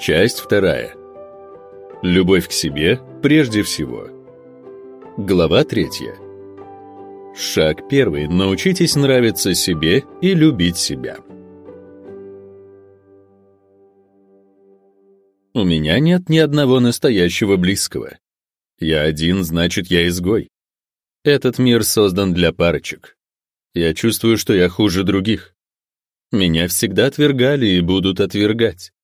Часть вторая. Любовь к себе прежде всего. Глава 3. Шаг 1. Научитесь нравиться себе и любить себя. У меня нет ни одного настоящего близкого. Я один, значит, я изгой. Этот мир создан для парочек. Я чувствую, что я хуже других. Меня всегда отвергали и будут отвергать.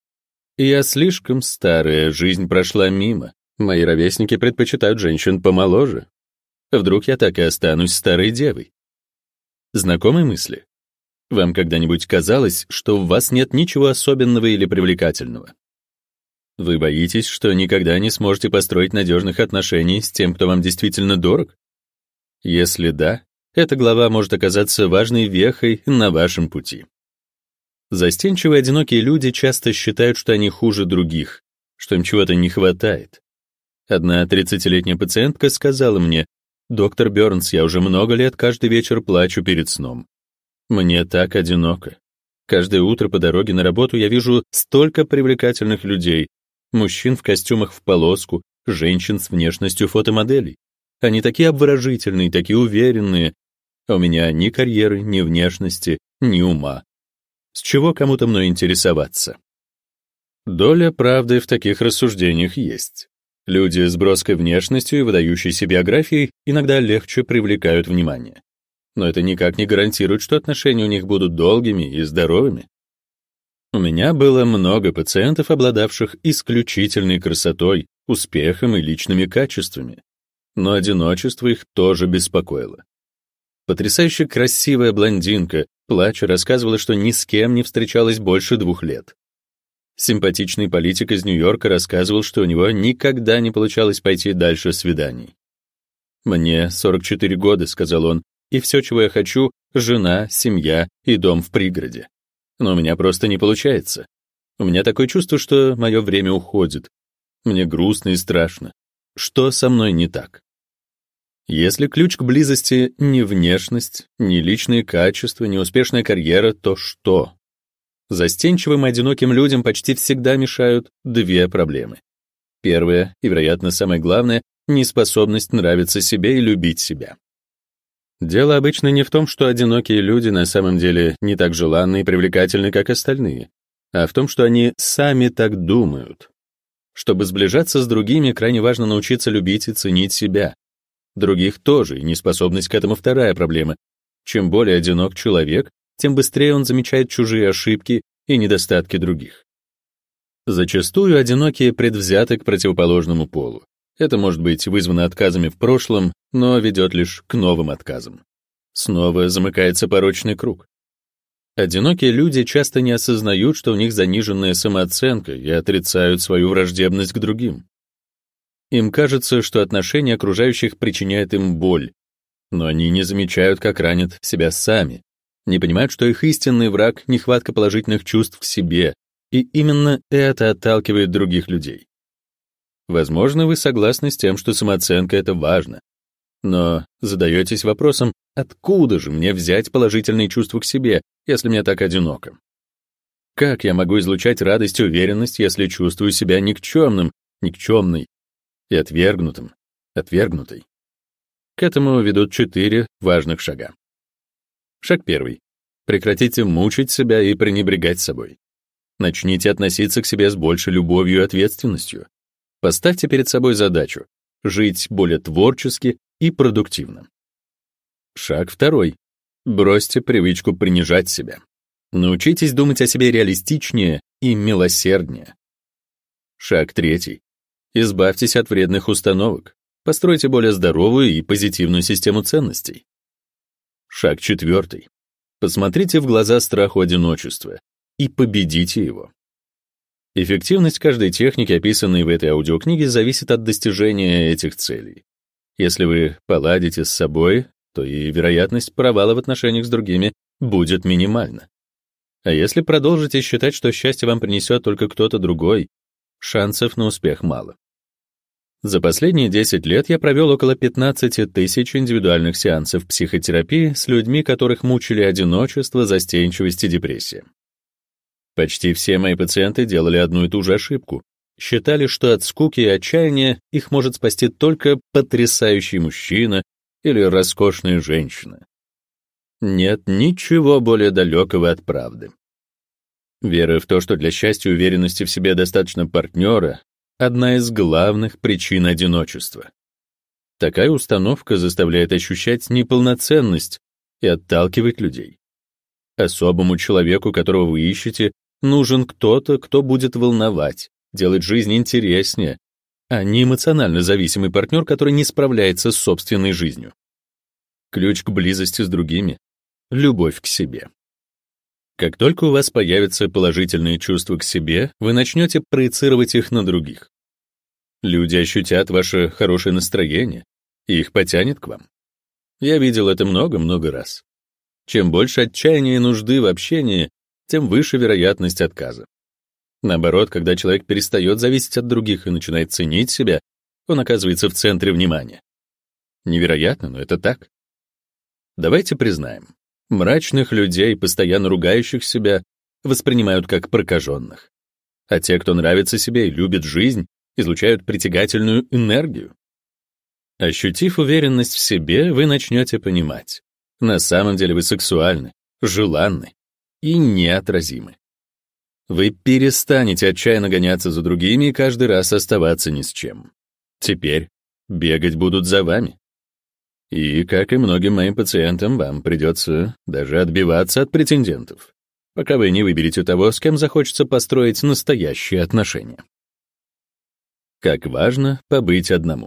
Я слишком старая, жизнь прошла мимо. Мои ровесники предпочитают женщин помоложе. Вдруг я так и останусь старой девой? Знакомые мысли? Вам когда-нибудь казалось, что в вас нет ничего особенного или привлекательного? Вы боитесь, что никогда не сможете построить надежных отношений с тем, кто вам действительно дорог? Если да, эта глава может оказаться важной вехой на вашем пути. Застенчивые одинокие люди часто считают, что они хуже других, что им чего-то не хватает. Одна 30-летняя пациентка сказала мне: «Доктор Бёрнс, я уже много лет каждый вечер плачу перед сном. Мне так одиноко. Каждое утро по дороге на работу я вижу столько привлекательных людей, мужчин в костюмах в полоску, женщин с внешностью фотомоделей. Они такие обворожительные, такие уверенные, а у меня ни карьеры, ни внешности, ни ума. С чего кому-то мной интересоваться?» Доля правды в таких рассуждениях есть. Люди с броской внешностью и выдающейся биографией иногда легче привлекают внимание. Но это никак не гарантирует, что отношения у них будут долгими и здоровыми. У меня было много пациентов, обладавших исключительной красотой, успехом и личными качествами. Но одиночество их тоже беспокоило. Потрясающе красивая блондинка, плача, рассказывала, что ни с кем не встречалась больше 2 лет. Симпатичный политик из Нью-Йорка рассказывал, что у него никогда не получалось пойти дальше свиданий. «Мне 44 года», — сказал он, «и все, чего я хочу — жена, семья и дом в пригороде. Но у меня просто не получается. У меня такое чувство, что мое время уходит. Мне грустно и страшно. Что со мной не так?» Если ключ к близости не внешность, не личные качества, не успешная карьера, то что? Застенчивым и одиноким людям почти всегда мешают 2 проблемы. Первая, и, вероятно, самое главное, неспособность нравиться себе и любить себя. Дело обычно не в том, что одинокие люди на самом деле не так желанны и привлекательны, как остальные, а в том, что они сами так думают. Чтобы сближаться с другими, крайне важно научиться любить и ценить себя. Других тоже, и неспособность к этому вторая проблема. Чем более одинок человек, тем быстрее он замечает чужие ошибки и недостатки других. Зачастую одинокие предвзяты к противоположному полу. Это может быть вызвано отказами в прошлом, но ведет лишь к новым отказам. Снова замыкается порочный круг. Одинокие люди часто не осознают, что у них заниженная самооценка, и отрицают свою враждебность к другим. Им кажется, что отношения окружающих причиняют им боль, но они не замечают, как ранят себя сами, не понимают, что их истинный враг — нехватка положительных чувств в себе, и именно это отталкивает других людей. Возможно, вы согласны с тем, что самооценка — это важно, но задаетесь вопросом, откуда же мне взять положительные чувства к себе, если мне так одиноко? Как я могу излучать радость и уверенность, если чувствую себя никчемным, никчемной, и отвергнутой? К этому ведут 4 важных шага. Шаг 1. Прекратите мучить себя и пренебрегать собой. Начните относиться к себе с большей любовью и ответственностью. Поставьте перед собой задачу — жить более творчески и продуктивно. Шаг 2. Бросьте привычку принижать себя. Научитесь думать о себе реалистичнее и милосерднее. Шаг 3. Избавьтесь от вредных установок. Постройте более здоровую и позитивную систему ценностей. Шаг 4. Посмотрите в глаза страху одиночества и победите его. Эффективность каждой техники, описанной в этой аудиокниге, зависит от достижения этих целей. Если вы поладите с собой, то и вероятность провала в отношениях с другими будет минимальна. А если продолжите считать, что счастье вам принесет только кто-то другой, шансов на успех мало. За последние 10 лет я провел около 15 тысяч индивидуальных сеансов психотерапии с людьми, которых мучили одиночество, застенчивость и депрессия. Почти все мои пациенты делали одну и ту же ошибку. Считали, что от скуки и отчаяния их может спасти только потрясающий мужчина или роскошная женщина. Нет ничего более далекого от правды. Вера в то, что для счастья и уверенности в себе достаточно партнера, одна из главных причин одиночества. Такая установка заставляет ощущать неполноценность и отталкивает людей. Особому человеку, которого вы ищете, нужен кто-то, кто будет волновать, делать жизнь интереснее, а не эмоционально зависимый партнер, который не справляется с собственной жизнью. Ключ к близости с другими — любовь к себе. Как только у вас появятся положительные чувства к себе, вы начнете проецировать их на других. Люди ощутят ваше хорошее настроение, и их потянет к вам. Я видел это много-много раз. Чем больше отчаяния и нужды в общении, тем выше вероятность отказа. Наоборот, когда человек перестает зависеть от других и начинает ценить себя, он оказывается в центре внимания. Невероятно, но это так. Давайте признаем, мрачных людей, постоянно ругающих себя, воспринимают как прокаженных. А те, кто нравится себе и любит жизнь, излучают притягательную энергию. Ощутив уверенность в себе, вы начнете понимать, на самом деле вы сексуальны, желанны и неотразимы. Вы перестанете отчаянно гоняться за другими и каждый раз оставаться ни с чем. Теперь бегать будут за вами. И, как и многим моим пациентам, вам придется даже отбиваться от претендентов, пока вы не выберете того, с кем захочется построить настоящие отношения. Как важно побыть одному.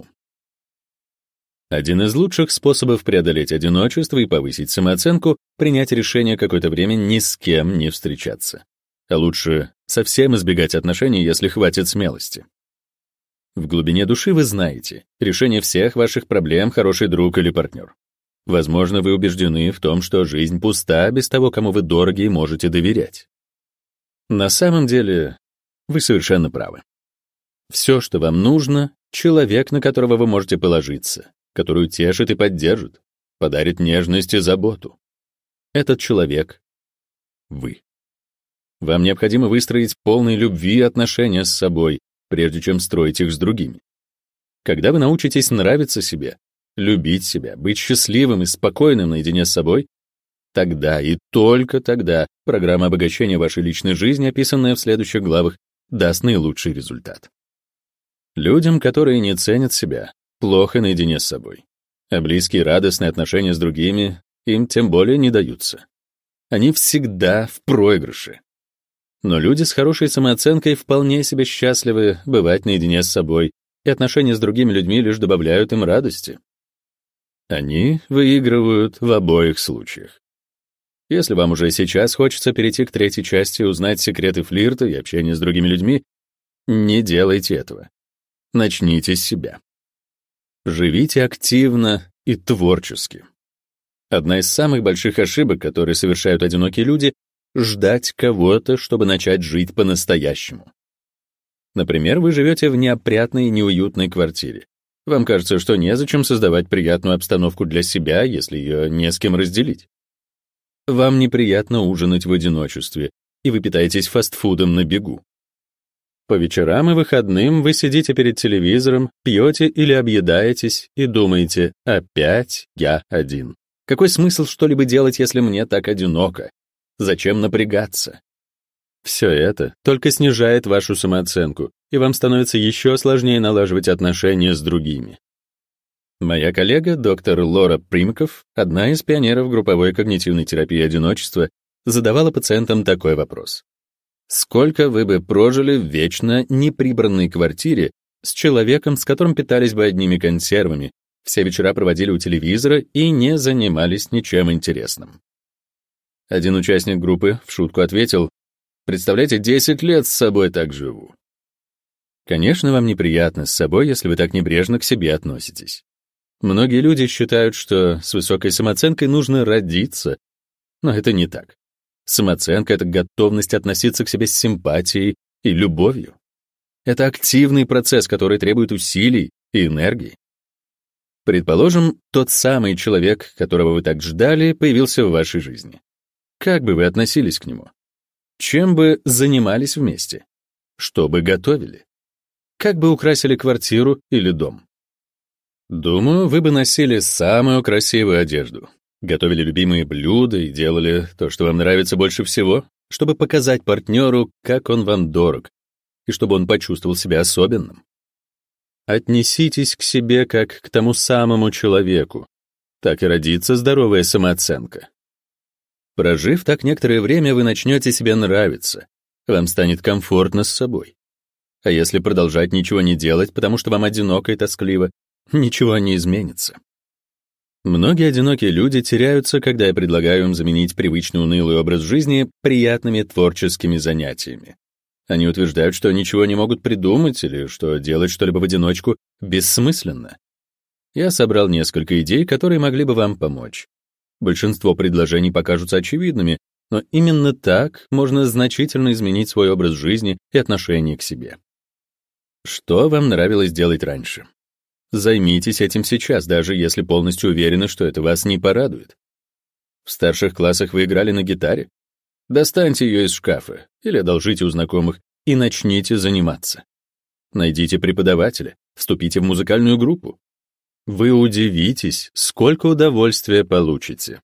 Один из лучших способов преодолеть одиночество и повысить самооценку — принять решение какое-то время ни с кем не встречаться. А лучше совсем избегать отношений, если хватит смелости. В глубине души вы знаете, решение всех ваших проблем — хороший друг или партнер. Возможно, вы убеждены в том, что жизнь пуста без того, кому вы дороги и можете доверять. На самом деле, вы совершенно правы. Все, что вам нужно — человек, на которого вы можете положиться, который утешит и поддержит, подарит нежность и заботу. Этот человек — вы. Вам необходимо выстроить полные любви отношения с собой, прежде чем строить их с другими. Когда вы научитесь нравиться себе, любить себя, быть счастливым и спокойным наедине с собой, тогда и только тогда программа обогащения вашей личной жизни, описанная в следующих главах, даст наилучший результат. Людям, которые не ценят себя, плохо наедине с собой, а близкие радостные отношения с другими им тем более не даются. Они всегда в проигрыше. Но люди с хорошей самооценкой вполне себе счастливы бывать наедине с собой, и отношения с другими людьми лишь добавляют им радости. Они выигрывают в обоих случаях. Если вам уже сейчас хочется перейти к третьей части и узнать секреты флирта и общения с другими людьми, не делайте этого. Начните с себя. Живите активно и творчески. Одна из самых больших ошибок, которые совершают одинокие люди — ждать кого-то, чтобы начать жить по-настоящему. Например, вы живете в неопрятной и неуютной квартире. Вам кажется, что незачем создавать приятную обстановку для себя, если ее не с кем разделить. Вам неприятно ужинать в одиночестве, и вы питаетесь фастфудом на бегу. По вечерам и выходным вы сидите перед телевизором, пьете или объедаетесь и думаете: «Опять я один. Какой смысл что-либо делать, если мне так одиноко? Зачем напрягаться?» Все это только снижает вашу самооценку, и вам становится еще сложнее налаживать отношения с другими. Моя коллега, доктор Лора Примков, одна из пионеров групповой когнитивной терапии одиночества, задавала пациентам такой вопрос. Сколько вы бы прожили в вечно неприбранной квартире с человеком, с которым питались бы одними консервами, все вечера проводили у телевизора и не занимались ничем интересным? Один участник группы в шутку ответил: «Представляете, 10 лет с собой так живу». Конечно, вам неприятно с собой, если вы так небрежно к себе относитесь. Многие люди считают, что с высокой самооценкой нужно родиться, но это не так. Самооценка — это готовность относиться к себе с симпатией и любовью. Это активный процесс, который требует усилий и энергии. Предположим, тот самый человек, которого вы так ждали, появился в вашей жизни. Как бы вы относились к нему? Чем бы занимались вместе? Что бы готовили? Как бы украсили квартиру или дом? Думаю, вы бы носили самую красивую одежду, готовили любимые блюда и делали то, что вам нравится больше всего, чтобы показать партнеру, как он вам дорог, и чтобы он почувствовал себя особенным. Отнеситесь к себе как к тому самому человеку. Так и родится здоровая самооценка. Прожив так некоторое время, вы начнете себе нравиться, вам станет комфортно с собой. А если продолжать ничего не делать, потому что вам одиноко и тоскливо, ничего не изменится. Многие одинокие люди теряются, когда я предлагаю им заменить привычный унылый образ жизни приятными творческими занятиями. Они утверждают, что ничего не могут придумать или что делать что-либо в одиночку бессмысленно. Я собрал несколько идей, которые могли бы вам помочь. Большинство предложений покажутся очевидными, но именно так можно значительно изменить свой образ жизни и отношение к себе. Что вам нравилось делать раньше? Займитесь этим сейчас, даже если полностью уверены, что это вас не порадует. В старших классах вы играли на гитаре? Достаньте ее из шкафа или одолжите у знакомых и начните заниматься. Найдите преподавателя, вступите в музыкальную группу. Вы удивитесь, сколько удовольствия получите.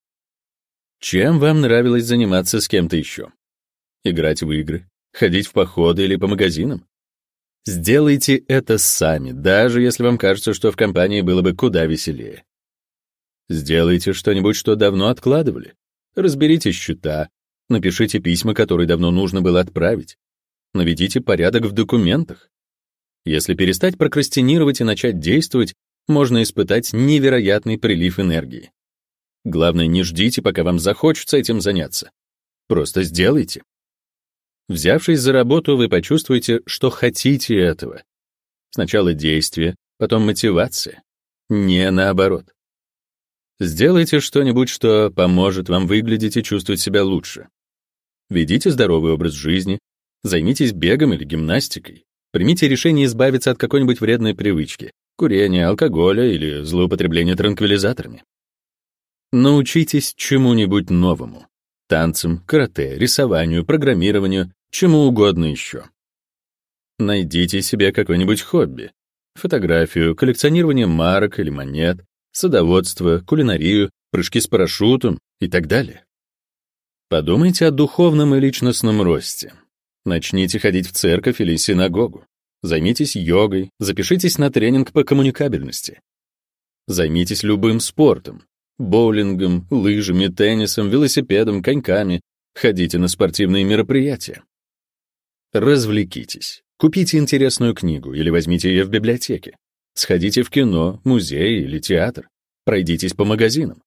Чем вам нравилось заниматься с кем-то еще? Играть в игры, ходить в походы или по магазинам? Сделайте это сами, даже если вам кажется, что в компании было бы куда веселее. Сделайте что-нибудь, что давно откладывали. Разберите счета, напишите письма, которые давно нужно было отправить. Наведите порядок в документах. Если перестать прокрастинировать и начать действовать, можно испытать невероятный прилив энергии. Главное, не ждите, пока вам захочется этим заняться. Просто сделайте. Взявшись за работу, вы почувствуете, что хотите этого. Сначала действие, потом мотивация. Не наоборот. Сделайте что-нибудь, что поможет вам выглядеть и чувствовать себя лучше. Ведите здоровый образ жизни, займитесь бегом или гимнастикой. Примите решение избавиться от какой-нибудь вредной привычки — курения, алкоголя или злоупотребления транквилизаторами. Научитесь чему-нибудь новому. Танцам, карате, рисованию, программированию, чему угодно еще. Найдите себе какое-нибудь хобби. Фотографию, коллекционирование марок или монет, садоводство, кулинарию, прыжки с парашютом и так далее. Подумайте о духовном и личностном росте. Начните ходить в церковь или синагогу. Займитесь йогой, запишитесь на тренинг по коммуникабельности. Займитесь любым спортом. Боулингом, лыжами, теннисом, велосипедом, коньками. Ходите на спортивные мероприятия. Развлекитесь. Купите интересную книгу или возьмите ее в библиотеке. Сходите в кино, музей или театр. Пройдитесь по магазинам.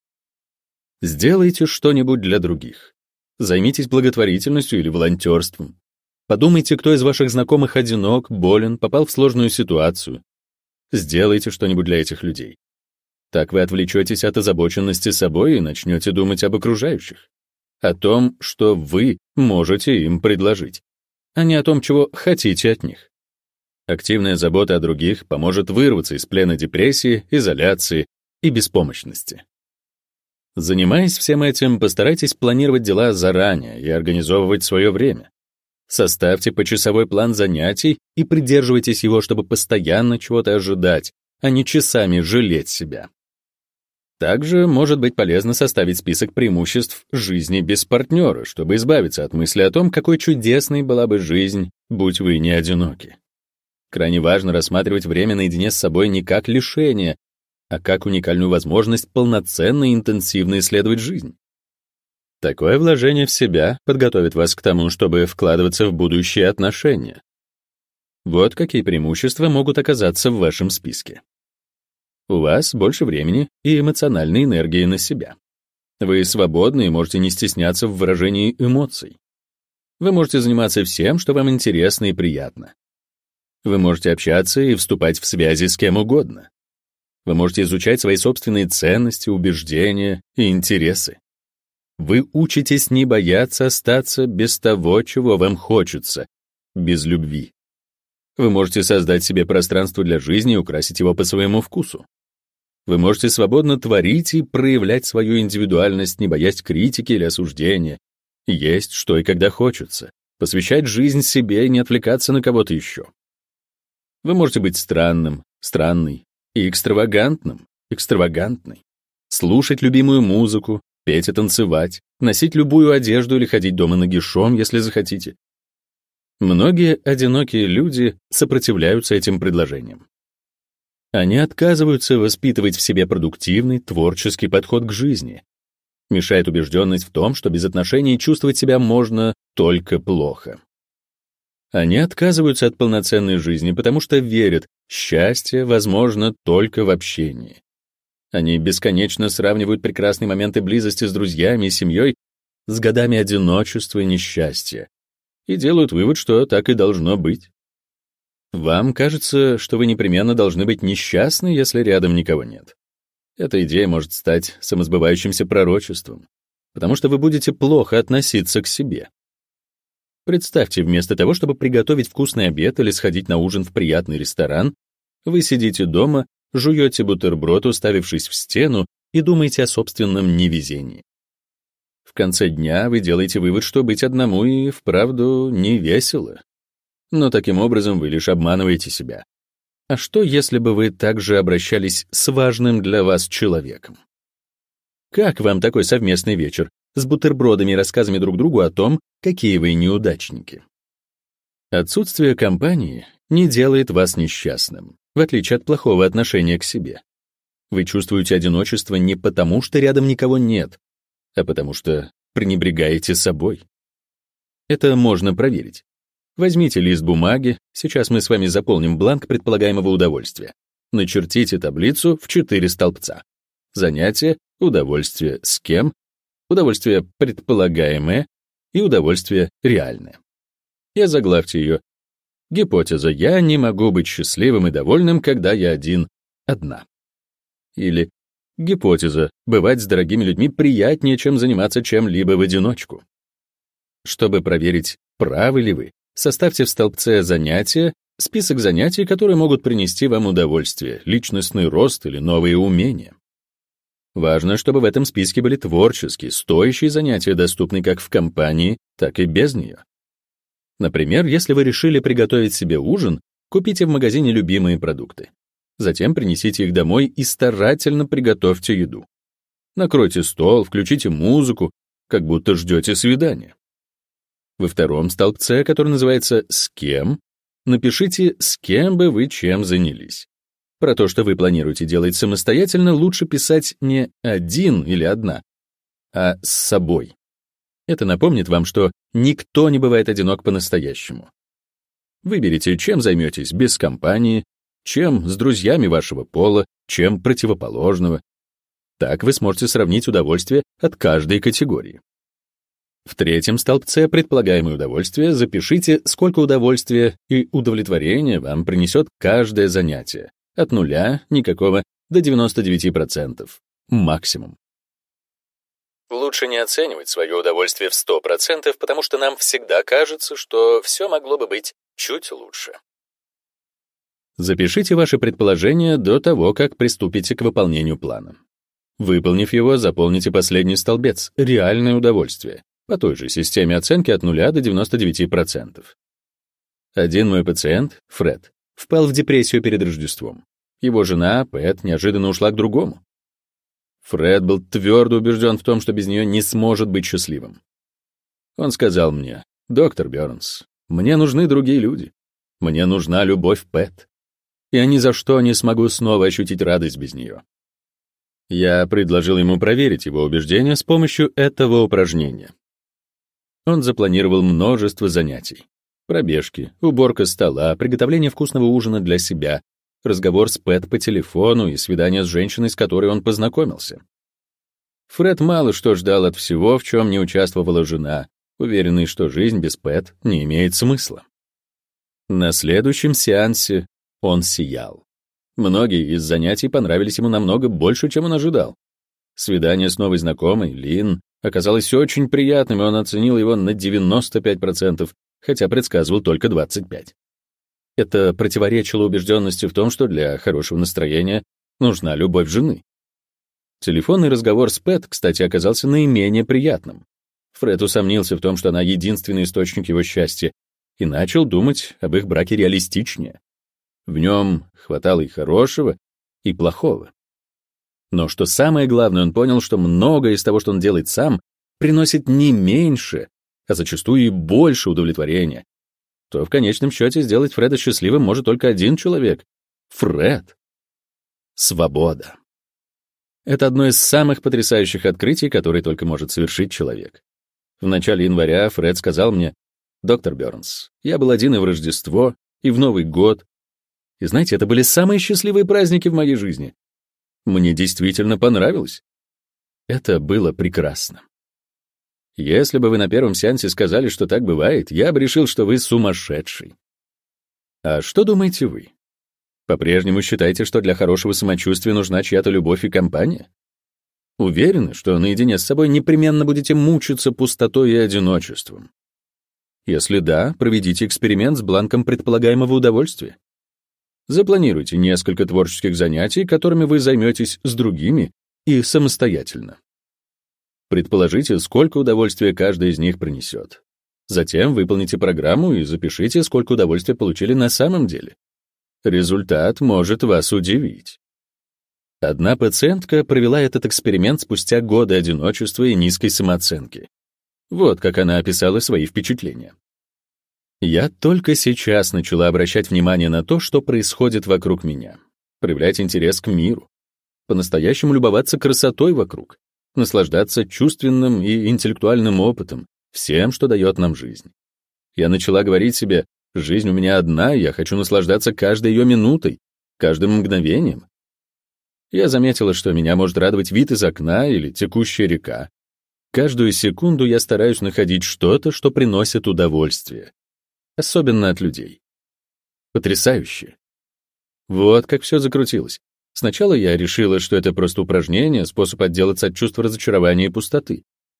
Сделайте что-нибудь для других. Займитесь благотворительностью или волонтерством. Подумайте, кто из ваших знакомых одинок, болен, попал в сложную ситуацию. Сделайте что-нибудь для этих людей. Так вы отвлечетесь от озабоченности собой и начнете думать об окружающих. О том, что вы можете им предложить, а не о том, чего хотите от них. Активная забота о других поможет вырваться из плена депрессии, изоляции и беспомощности. Занимаясь всем этим, постарайтесь планировать дела заранее и организовывать свое время. Составьте почасовой план занятий и придерживайтесь его, чтобы постоянно чего-то ожидать, а не часами жалеть себя. Также может быть полезно составить список преимуществ жизни без партнера, чтобы избавиться от мысли о том, какой чудесной была бы жизнь, будь вы не одиноки. Крайне важно рассматривать время наедине с собой не как лишение, а как уникальную возможность полноценно и интенсивно исследовать жизнь. Такое вложение в себя подготовит вас к тому, чтобы вкладываться в будущие отношения. Вот какие преимущества могут оказаться в вашем списке. У вас больше времени и эмоциональной энергии на себя. Вы свободны и можете не стесняться в выражении эмоций. Вы можете заниматься всем, что вам интересно и приятно. Вы можете общаться и вступать в связи с кем угодно. Вы можете изучать свои собственные ценности, убеждения и интересы. Вы учитесь не бояться остаться без того, чего вам хочется, без любви. Вы можете создать себе пространство для жизни и украсить его по своему вкусу. Вы можете свободно творить и проявлять свою индивидуальность, не боясь критики или осуждения. Есть что и когда хочется. посвящать жизнь себе и не отвлекаться на кого-то еще. Вы можете быть странным, странной и экстравагантным, экстравагантной, слушать любимую музыку, петь и танцевать, носить любую одежду или ходить дома нагишом, если захотите. Многие одинокие люди сопротивляются этим предложениям. Они отказываются воспитывать в себе продуктивный, творческий подход к жизни. Мешает убежденность в том, что без отношений чувствовать себя можно только плохо. Они отказываются от полноценной жизни, потому что верят, счастье возможно только в общении. Они бесконечно сравнивают прекрасные моменты близости с друзьями и семьей с годами одиночества и несчастья и делают вывод, что так и должно быть. Вам кажется, что вы непременно должны быть несчастны, если рядом никого нет. Эта идея может стать самосбывающимся пророчеством, потому что вы будете плохо относиться к себе. Представьте, вместо того, чтобы приготовить вкусный обед или сходить на ужин в приятный ресторан, вы сидите дома, жуете бутерброд, уставившись в стену, и думаете о собственном невезении. В конце дня вы делаете вывод, что быть одному и вправду не весело. Но таким образом вы лишь обманываете себя. А что, если бы вы также обращались с важным для вас человеком? Как вам такой совместный вечер с бутербродами и рассказами друг другу о том, какие вы неудачники? Отсутствие компании не делает вас несчастным, в отличие от плохого отношения к себе. Вы чувствуете одиночество не потому, что рядом никого нет, а потому что пренебрегаете собой. Это можно проверить. Возьмите лист бумаги, сейчас мы с вами заполним бланк предполагаемого удовольствия. Начертите таблицу в 4 столбца. Занятие, удовольствие с кем, удовольствие предполагаемое и удовольствие реальное. И озаглавьте ее. Гипотеза «Я не могу быть счастливым и довольным, когда я один, одна». Или гипотеза «Бывать с дорогими людьми приятнее, чем заниматься чем-либо в одиночку». Чтобы проверить, правы ли вы, составьте в столбце «Занятия» список занятий, которые могут принести вам удовольствие, личностный рост или новые умения. Важно, чтобы в этом списке были творческие, стоящие занятия, доступные как в компании, так и без нее. Например, если вы решили приготовить себе ужин, купите в магазине любимые продукты. Затем принесите их домой и старательно приготовьте еду. Накройте стол, включите музыку, как будто ждете свидания. Во втором столбце, который называется «С кем?», напишите, с кем бы вы чем занялись. Про то, что вы планируете делать самостоятельно, лучше писать не один или одна, а с собой. Это напомнит вам, что никто не бывает одинок по-настоящему. Выберите, чем займетесь без компании, чем с друзьями вашего пола, чем противоположного. Так вы сможете сравнить удовольствие от каждой категории. В третьем столбце «Предполагаемое удовольствие» запишите, сколько удовольствия и удовлетворения вам принесет каждое занятие. От 0, никакого, до 99%. Максимум. Лучше не оценивать свое удовольствие в 100%, потому что нам всегда кажется, что все могло бы быть чуть лучше. Запишите ваши предположения до того, как приступите к выполнению плана. Выполнив его, заполните последний столбец «Реальное удовольствие» по той же системе оценки от 0 до 99%. Один мой пациент, Фред, впал в депрессию перед Рождеством. Его жена, Пэт, неожиданно ушла к другому. Фред был твердо убежден в том, что без нее не сможет быть счастливым. Он сказал мне: «Доктор Бёрнс, мне нужны другие люди. Мне нужна любовь Пэт. Я ни за что не смогу снова ощутить радость без нее». Я предложил ему проверить его убеждения с помощью этого упражнения. Он запланировал множество занятий. Пробежки, уборка стола, приготовление вкусного ужина для себя, разговор с Пэт по телефону и свидание с женщиной, с которой он познакомился. Фред мало что ждал от всего, в чем не участвовала жена, уверенный, что жизнь без Пэт не имеет смысла. На следующем сеансе он сиял. Многие из занятий понравились ему намного больше, чем он ожидал. Свидание с новой знакомой, Лин, оказалось очень приятным, и он оценил его на 95%, хотя предсказывал только 25%. Это противоречило убежденности в том, что для хорошего настроения нужна любовь жены. Телефонный разговор с Пэт, кстати, оказался наименее приятным. Фред усомнился в том, что она единственный источник его счастья, и начал думать об их браке реалистичнее. В нем хватало и хорошего, и плохого. Но что самое главное, он понял, что многое из того, что он делает сам, приносит не меньше, а зачастую и больше удовлетворения. То в конечном счете сделать Фреда счастливым может только один человек — Фред. Свобода. Это одно из самых потрясающих открытий, которые только может совершить человек. В начале января Фред сказал мне: «Доктор Бёрнс, я был один и в Рождество, и в Новый год. И знаете, это были самые счастливые праздники в моей жизни. Мне действительно понравилось. Это было прекрасно. Если бы вы на первом сеансе сказали, что так бывает, я бы решил, что вы сумасшедший. А что думаете вы? По-прежнему считаете, что для хорошего самочувствия нужна чья-то любовь и компания? Уверены, что наедине с собой непременно будете мучиться пустотой и одиночеством? Если да, проведите эксперимент с бланком предполагаемого удовольствия. Запланируйте несколько творческих занятий, которыми вы займетесь с другими и самостоятельно. Предположите, сколько удовольствия каждый из них принесет. Затем выполните программу и запишите, сколько удовольствия получили на самом деле. Результат может вас удивить. Одна пациентка провела этот эксперимент спустя годы одиночества и низкой самооценки. Вот как она описала свои впечатления. «Я только сейчас начала обращать внимание на то, что происходит вокруг меня, проявлять интерес к миру, по-настоящему любоваться красотой вокруг, наслаждаться чувственным и интеллектуальным опытом, всем, что дает нам жизнь. Я начала говорить себе: жизнь у меня одна, и я хочу наслаждаться каждой ее минутой, каждым мгновением. Я заметила, что меня может радовать вид из окна или текущая река. Каждую секунду я стараюсь находить что-то, что приносит удовольствие. Особенно от людей. Потрясающе. Вот как все закрутилось. Сначала я решила, что это просто упражнение, способ отделаться от чувства разочарования и пустоты.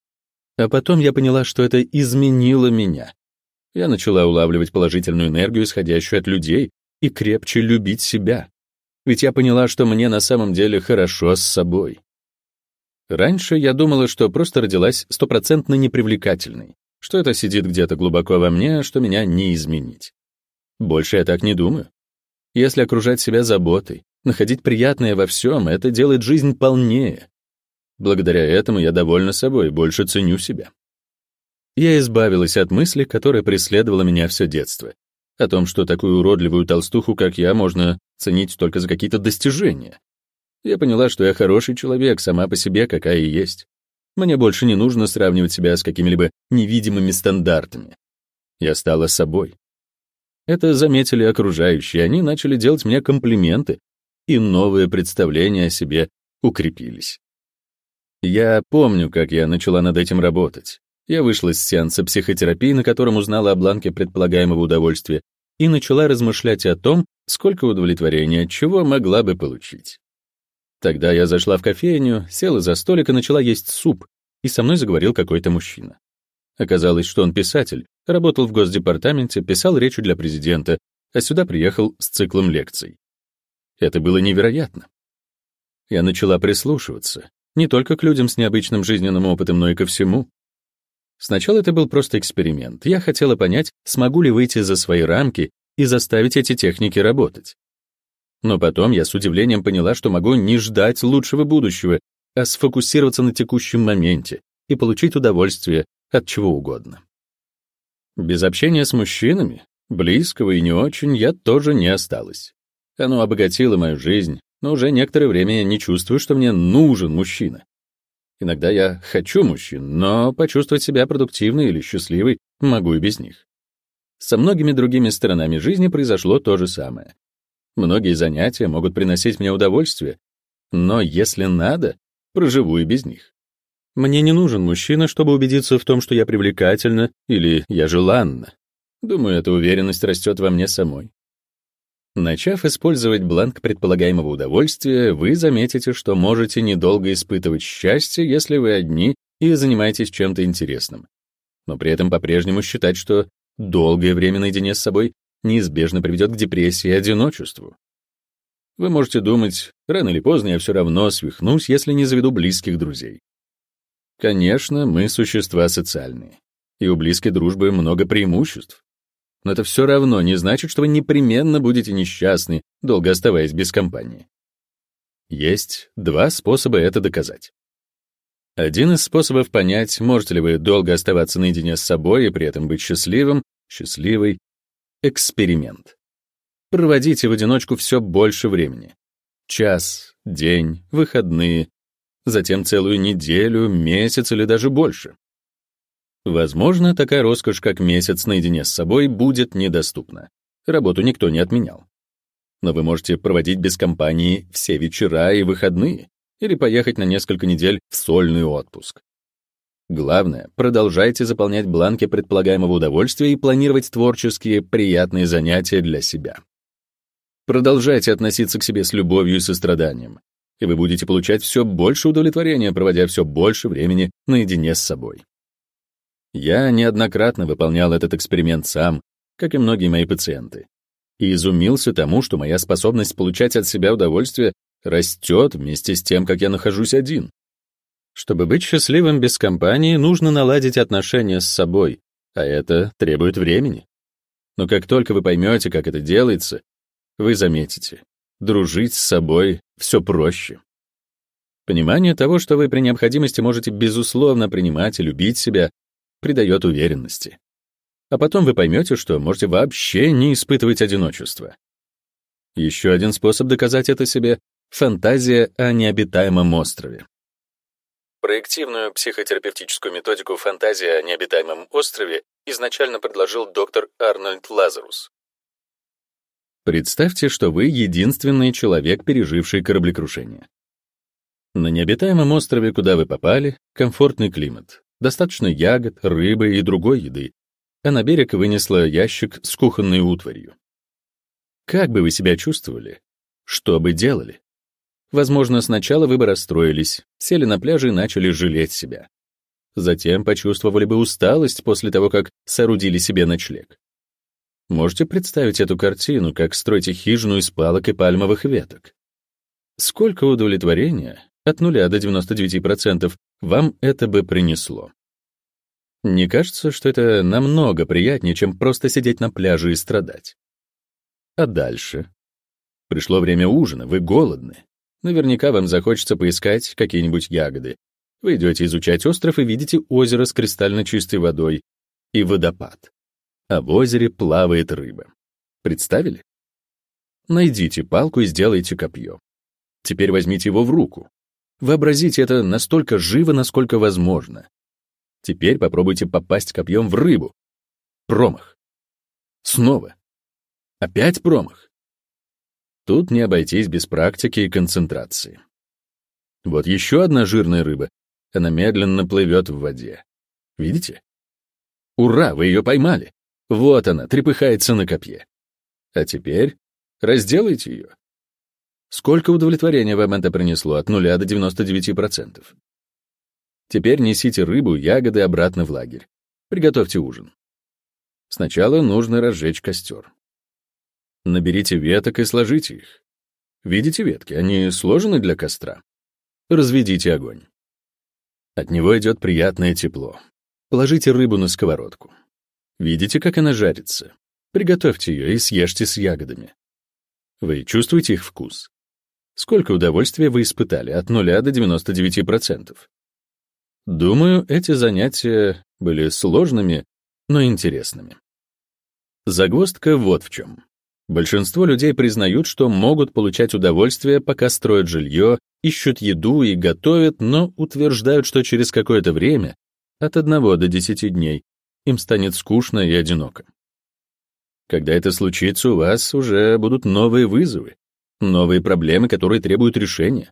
А потом я поняла, что это изменило меня. Я начала улавливать положительную энергию, исходящую от людей, и крепче любить себя. Ведь я поняла, что мне на самом деле хорошо с собой. Раньше я думала, что просто родилась стопроцентно непривлекательной, что это сидит где-то глубоко во мне, что меня не изменить. Больше я так не думаю. Если окружать себя заботой, находить приятное во всем, это делает жизнь полнее. Благодаря этому я довольна собой, больше ценю себя. Я избавилась от мысли, которая преследовала меня все детство, о том, что такую уродливую толстуху, как я, можно ценить только за какие-то достижения. Я поняла, что я хороший человек, сама по себе, какая и есть. Мне больше не нужно сравнивать себя с какими-либо невидимыми стандартами. Я стала собой. Это заметили окружающие, они начали делать мне комплименты, и новые представления о себе укрепились. Я помню, как я начала над этим работать. Я вышла из сеанса психотерапии, на котором узнала о бланке предполагаемого удовольствия, и начала размышлять о том, сколько удовлетворения от чего могла бы получить. Тогда я зашла в кофейню, села за столик и начала есть суп, и со мной заговорил какой-то мужчина. Оказалось, что он писатель, работал в Госдепартаменте, писал речи для президента, а сюда приехал с циклом лекций. Это было невероятно. Я начала прислушиваться, не только к людям с необычным жизненным опытом, но и ко всему. Сначала это был просто эксперимент. Я хотела понять, смогу ли выйти за свои рамки и заставить эти техники работать. Но потом я с удивлением поняла, что могу не ждать лучшего будущего, а сфокусироваться на текущем моменте и получить удовольствие от чего угодно. Без общения с мужчинами, близкого и не очень, я тоже не осталась. Оно обогатило мою жизнь, но уже некоторое время я не чувствую, что мне нужен мужчина. Иногда я хочу мужчин, но почувствовать себя продуктивной или счастливой могу и без них. Со многими другими сторонами жизни произошло то же самое. Многие занятия могут приносить мне удовольствие, но если надо, проживу и без них. Мне не нужен мужчина, чтобы убедиться в том, что я привлекательна или я желанна. Думаю, эта уверенность растет во мне самой. Начав использовать бланк предполагаемого удовольствия, вы заметите, что можете недолго испытывать счастье, если вы одни и занимаетесь чем-то интересным, но при этом по-прежнему считать, что долгое время наедине с собой неизбежно приведет к депрессии и одиночеству. Вы можете думать: рано или поздно я все равно свихнусь, если не заведу близких друзей. Конечно, мы существа социальные, и у близкой дружбы много преимуществ. Но это все равно не значит, что вы непременно будете несчастны, долго оставаясь без компании. Есть два способа это доказать. Один из способов понять, можете ли вы долго оставаться наедине с собой и при этом быть счастливым, счастливой — эксперимент. Проводите в одиночку все больше времени. Час, день, выходные, затем целую неделю, месяц или даже больше. Возможно, такая роскошь, как месяц наедине с собой, будет недоступна. Работу никто не отменял. Но вы можете проводить без компании все вечера и выходные или поехать на несколько недель в сольный отпуск. Главное, продолжайте заполнять бланки предполагаемого удовольствия и планировать творческие, приятные занятия для себя. Продолжайте относиться к себе с любовью и состраданием, и вы будете получать все больше удовлетворения, проводя все больше времени наедине с собой. Я неоднократно выполнял этот эксперимент сам, как и многие мои пациенты, и изумился тому, что моя способность получать от себя удовольствие растет вместе с тем, как я нахожусь один. Чтобы быть счастливым без компании, нужно наладить отношения с собой, а это требует времени. Но как только вы поймете, как это делается, вы заметите, дружить с собой все проще. Понимание того, что вы при необходимости можете безусловно принимать и любить себя, придает уверенности. А потом вы поймете, что можете вообще не испытывать одиночество. Еще один способ доказать это себе — фантазия о необитаемом острове. Проективную психотерапевтическую методику «Фантазия о необитаемом острове» изначально предложил доктор Арнольд Лазарус. Представьте, что вы единственный человек, переживший кораблекрушение. На необитаемом острове, куда вы попали, комфортный климат, достаточно ягод, рыбы и другой еды, а на берег вынесло ящик с кухонной утварью. Как бы вы себя чувствовали? Что бы делали? Возможно, сначала вы бы расстроились, сели на пляже и начали жалеть себя. Затем почувствовали бы усталость после того, как соорудили себе ночлег. Можете представить эту картину, как строите хижину из палок и пальмовых веток? Сколько удовлетворения, от 0 до 99%, вам это бы принесло? Не кажется, что это намного приятнее, чем просто сидеть на пляже и страдать? А дальше? Пришло время ужина, вы голодны. Наверняка вам захочется поискать какие-нибудь ягоды. Вы идете изучать остров и видите озеро с кристально чистой водой и водопад. А в озере плавает рыба. Представили? Найдите палку и сделайте копье. Теперь возьмите его в руку. Вообразите это настолько живо, насколько возможно. Теперь попробуйте попасть копьем в рыбу. Промах. Снова. Опять промах. Тут не обойтись без практики и концентрации. Вот еще одна жирная рыба. Она медленно плывет в воде. Видите? Ура, вы ее поймали. Вот она, трепыхается на копье. А теперь разделайте ее. Сколько удовлетворения вам это принесло от 0 до 99%? Теперь несите рыбу, ягоды обратно в лагерь. Приготовьте ужин. Сначала нужно разжечь костер. Наберите веток и сложите их. Видите ветки? Они сложены для костра. Разведите огонь. От него идет приятное тепло. Положите рыбу на сковородку. Видите, как она жарится? Приготовьте ее и съешьте с ягодами. Вы чувствуете их вкус? Сколько удовольствия вы испытали от 0 до 99%? Думаю, эти занятия были сложными, но интересными. Загвоздка вот в чем. Большинство людей признают, что могут получать удовольствие, пока строят жилье, ищут еду и готовят, но утверждают, что через какое-то время, от 1 до 10 дней, им станет скучно и одиноко. Когда это случится, у вас уже будут новые вызовы, новые проблемы, которые требуют решения.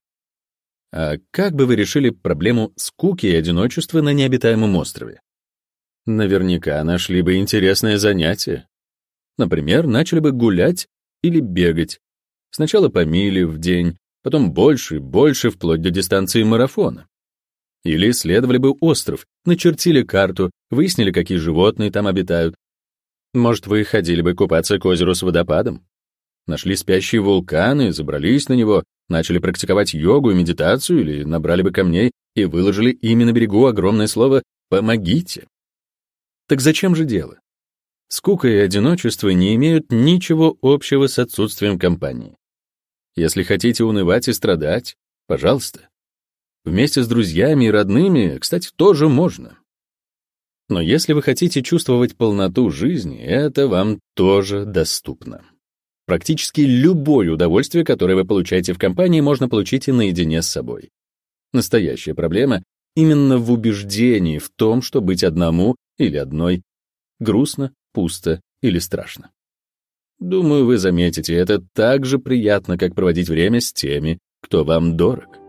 А как бы вы решили проблему скуки и одиночества на необитаемом острове? Наверняка нашли бы интересное занятие. Например, начали бы гулять или бегать. Сначала по миле в день, потом больше и больше, вплоть до дистанции марафона. Или исследовали бы остров, начертили карту, выяснили, какие животные там обитают. Может, вы ходили бы купаться к озеру с водопадом? Нашли спящие вулканы, забрались на него, начали практиковать йогу и медитацию или набрали бы камней и выложили ими на берегу огромное слово «помогите». Так зачем же дело? Скука и одиночество не имеют ничего общего с отсутствием компании. Если хотите унывать и страдать, пожалуйста. Вместе с друзьями и родными, кстати, тоже можно. Но если вы хотите чувствовать полноту жизни, это вам тоже доступно. Практически любое удовольствие, которое вы получаете в компании, можно получить и наедине с собой. Настоящая проблема именно в убеждении в том, что быть одному или одной грустно, пусто или страшно. Думаю, вы заметите, это так же приятно, как проводить время с теми, кто вам дорог.